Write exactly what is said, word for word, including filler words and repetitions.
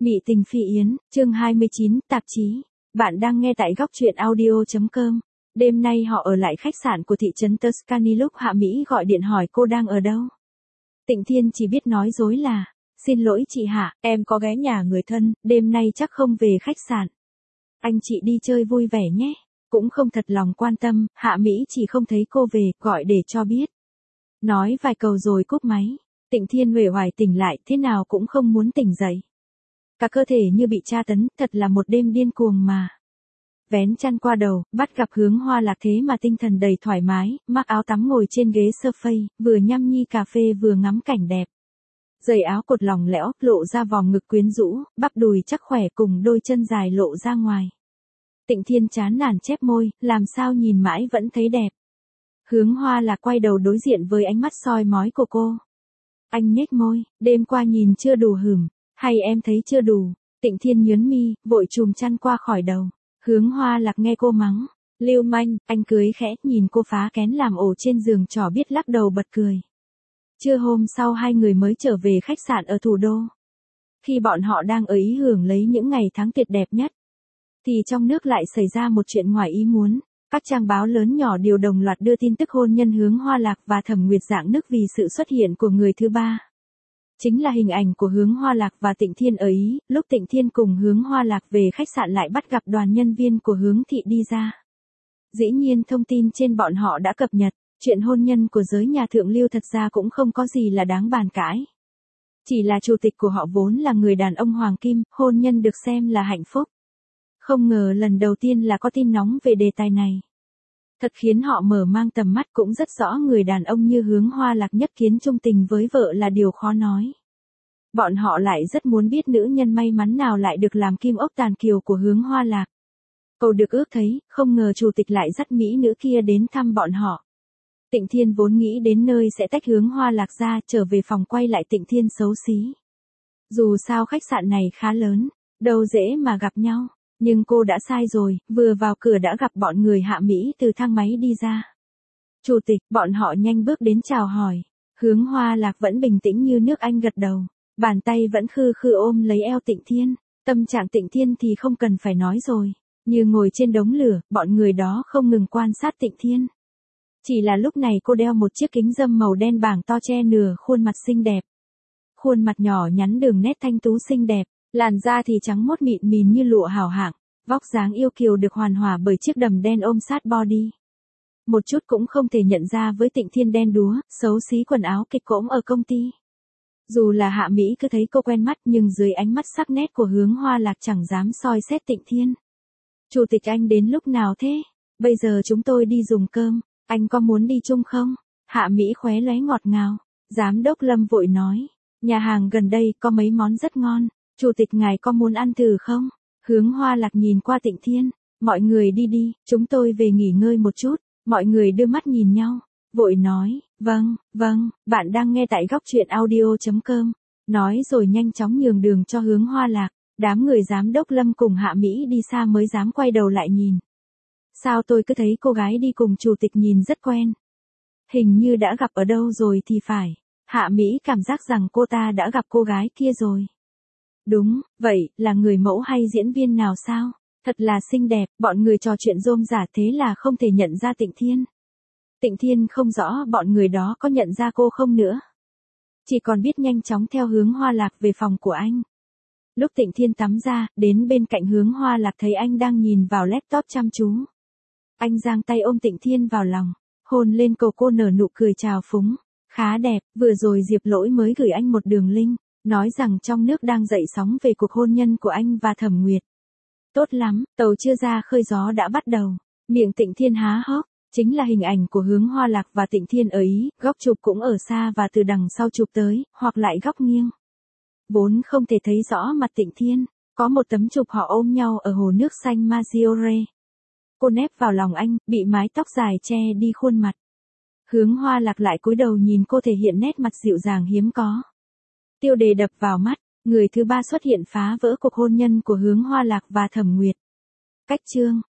Mị tình phi yến, chương hai mươi chín, tạp chí. Bạn đang nghe tại góc truyện audio chấm com. Đêm nay họ ở lại khách sạn của thị trấn Tuscany lúc Hạ Mỹ gọi điện hỏi cô đang ở đâu. Tịnh Thiên chỉ biết nói dối là, xin lỗi chị Hạ, em có ghé nhà người thân, đêm nay chắc không về khách sạn. Anh chị đi chơi vui vẻ nhé. Cũng không thật lòng quan tâm, Hạ Mỹ chỉ không thấy cô về, gọi để cho biết. Nói vài câu rồi cúp máy. Tịnh Thiên uể oải tỉnh lại, thế nào cũng không muốn tỉnh dậy. Cả cơ thể như bị tra tấn, thật là một đêm điên cuồng mà. Vén chăn qua đầu, bắt gặp Hướng Hoa Lạc thế mà tinh thần đầy thoải mái, mặc áo tắm ngồi trên ghế sofa, vừa nhâm nhi cà phê vừa ngắm cảnh đẹp. Giày áo cột lỏng lẽo, lộ ra vòng ngực quyến rũ, bắp đùi chắc khỏe cùng đôi chân dài lộ ra ngoài. Tịnh Thiên chán nản chép môi, làm sao nhìn mãi vẫn thấy đẹp. Hướng Hoa Lạc quay đầu đối diện với ánh mắt soi mói của cô. Anh nhếch môi, đêm qua nhìn chưa đủ hửm. Hay em thấy chưa đủ? Tịnh Thiên nhớn mi, vội chùm chăn qua khỏi đầu. Hướng Hoa Lạc nghe cô mắng. Lưu manh, anh cưới khẽ, nhìn cô phá kén làm ổ trên giường trò biết lắc đầu bật cười. Trưa hôm sau hai người mới trở về khách sạn ở thủ đô. Khi bọn họ đang ở ý hưởng lấy những ngày tháng tuyệt đẹp nhất, thì trong nước lại xảy ra một chuyện ngoài ý muốn. Các trang báo lớn nhỏ đều đồng loạt đưa tin tức hôn nhân Hướng Hoa Lạc và Thẩm Nguyệt rạng nức vì sự xuất hiện của người thứ ba. Chính là hình ảnh của Hướng Hoa Lạc và Tịnh Thiên ở Ý, lúc Tịnh Thiên cùng Hướng Hoa Lạc về khách sạn lại bắt gặp đoàn nhân viên của Hướng Thị đi ra. Dĩ nhiên thông tin trên bọn họ đã cập nhật, chuyện hôn nhân của giới nhà thượng lưu thật ra cũng không có gì là đáng bàn cãi. Chỉ là chủ tịch của họ vốn là người đàn ông Hoàng Kim, hôn nhân được xem là hạnh phúc. Không ngờ lần đầu tiên là có tin nóng về đề tài này. Thật khiến họ mở mang tầm mắt, cũng rất rõ người đàn ông như Hướng Hoa Lạc nhất kiến chung tình với vợ là điều khó nói. Bọn họ lại rất muốn biết nữ nhân may mắn nào lại được làm kim ốc tàn kiều của Hướng Hoa Lạc. Cầu được ước thấy, không ngờ chủ tịch lại dắt mỹ nữ kia đến thăm bọn họ. Tịnh Thiên vốn nghĩ đến nơi sẽ tách Hướng Hoa Lạc ra, trở về phòng quay lại Tịnh Thiên xấu xí. Dù sao khách sạn này khá lớn, đâu dễ mà gặp nhau. Nhưng cô đã sai rồi, vừa vào cửa đã gặp bọn người Hạ Mỹ từ thang máy đi ra. Chủ tịch, bọn họ nhanh bước đến chào hỏi. Hướng Hoa Lạc vẫn bình tĩnh như nước Anh gật đầu. Bàn tay vẫn khư khư ôm lấy eo Tịnh Thiên. Tâm trạng Tịnh Thiên thì không cần phải nói rồi. Như ngồi trên đống lửa, bọn người đó không ngừng quan sát Tịnh Thiên. Chỉ là lúc này cô đeo một chiếc kính râm màu đen bảng to che nửa khuôn mặt xinh đẹp. Khuôn mặt nhỏ nhắn đường nét thanh tú xinh đẹp. Làn da thì trắng mốt mịn mìn như lụa hào hạng, vóc dáng yêu kiều được hoàn hòa bởi chiếc đầm đen ôm sát body. Một chút cũng không thể nhận ra với Tịnh Thiên đen đúa, xấu xí quần áo kịch cỡm ở công ty. Dù là Hạ Mỹ cứ thấy cô quen mắt nhưng dưới ánh mắt sắc nét của Hướng Hoa Lạc chẳng dám soi xét Tịnh Thiên. Chủ tịch anh đến lúc nào thế? Bây giờ chúng tôi đi dùng cơm, anh có muốn đi chung không? Hạ Mỹ khóe lóe ngọt ngào. Giám đốc Lâm vội nói, nhà hàng gần đây có mấy món rất ngon. Chủ tịch ngài có muốn ăn thử không? Hướng Hoa Lạc nhìn qua Tịnh Thiên, mọi người đi đi, chúng tôi về nghỉ ngơi một chút. Mọi người đưa mắt nhìn nhau, vội nói, vâng, vâng, bạn đang nghe tại góc truyện audio chấm com. Nói rồi nhanh chóng nhường đường cho Hướng Hoa Lạc. Đám người giám đốc Lâm cùng Hạ Mỹ đi xa mới dám quay đầu lại nhìn. Sao tôi cứ thấy cô gái đi cùng chủ tịch nhìn rất quen. Hình như đã gặp ở đâu rồi thì phải. Hạ Mỹ cảm giác rằng cô ta đã gặp cô gái kia rồi. Đúng, vậy, là người mẫu hay diễn viên nào sao? Thật là xinh đẹp, bọn người trò chuyện rôm rả thế là không thể nhận ra Tịnh Thiên. Tịnh Thiên không rõ bọn người đó có nhận ra cô không nữa. Chỉ còn biết nhanh chóng theo Hướng Hoa Lạc về phòng của anh. Lúc Tịnh Thiên tắm ra, đến bên cạnh Hướng Hoa Lạc thấy anh đang nhìn vào laptop chăm chú. Anh giang tay ôm Tịnh Thiên vào lòng, hôn lên cổ cô nở nụ cười chào phúng. Khá đẹp, vừa rồi Diệp Lỗi mới gửi anh một đường link. Nói rằng trong nước đang dậy sóng về cuộc hôn nhân của anh và Thẩm Nguyệt. Tốt lắm, tàu chưa ra khơi gió đã bắt đầu. Miệng Tịnh Thiên há hốc, chính là hình ảnh của Hướng Hoa Lạc và Tịnh Thiên ở Ý, góc chụp cũng ở xa và từ đằng sau chụp tới, hoặc lại góc nghiêng. Vốn không thể thấy rõ mặt Tịnh Thiên, có một tấm chụp họ ôm nhau ở hồ nước xanh Maggiore. Cô nép vào lòng anh, bị mái tóc dài che đi khuôn mặt. Hướng Hoa Lạc lại cúi đầu nhìn cô thể hiện nét mặt dịu dàng hiếm có. Tiêu đề đập vào mắt, người thứ ba xuất hiện phá vỡ cuộc hôn nhân của Hướng Hoa Lạc và Thẩm Nguyệt. Cách chương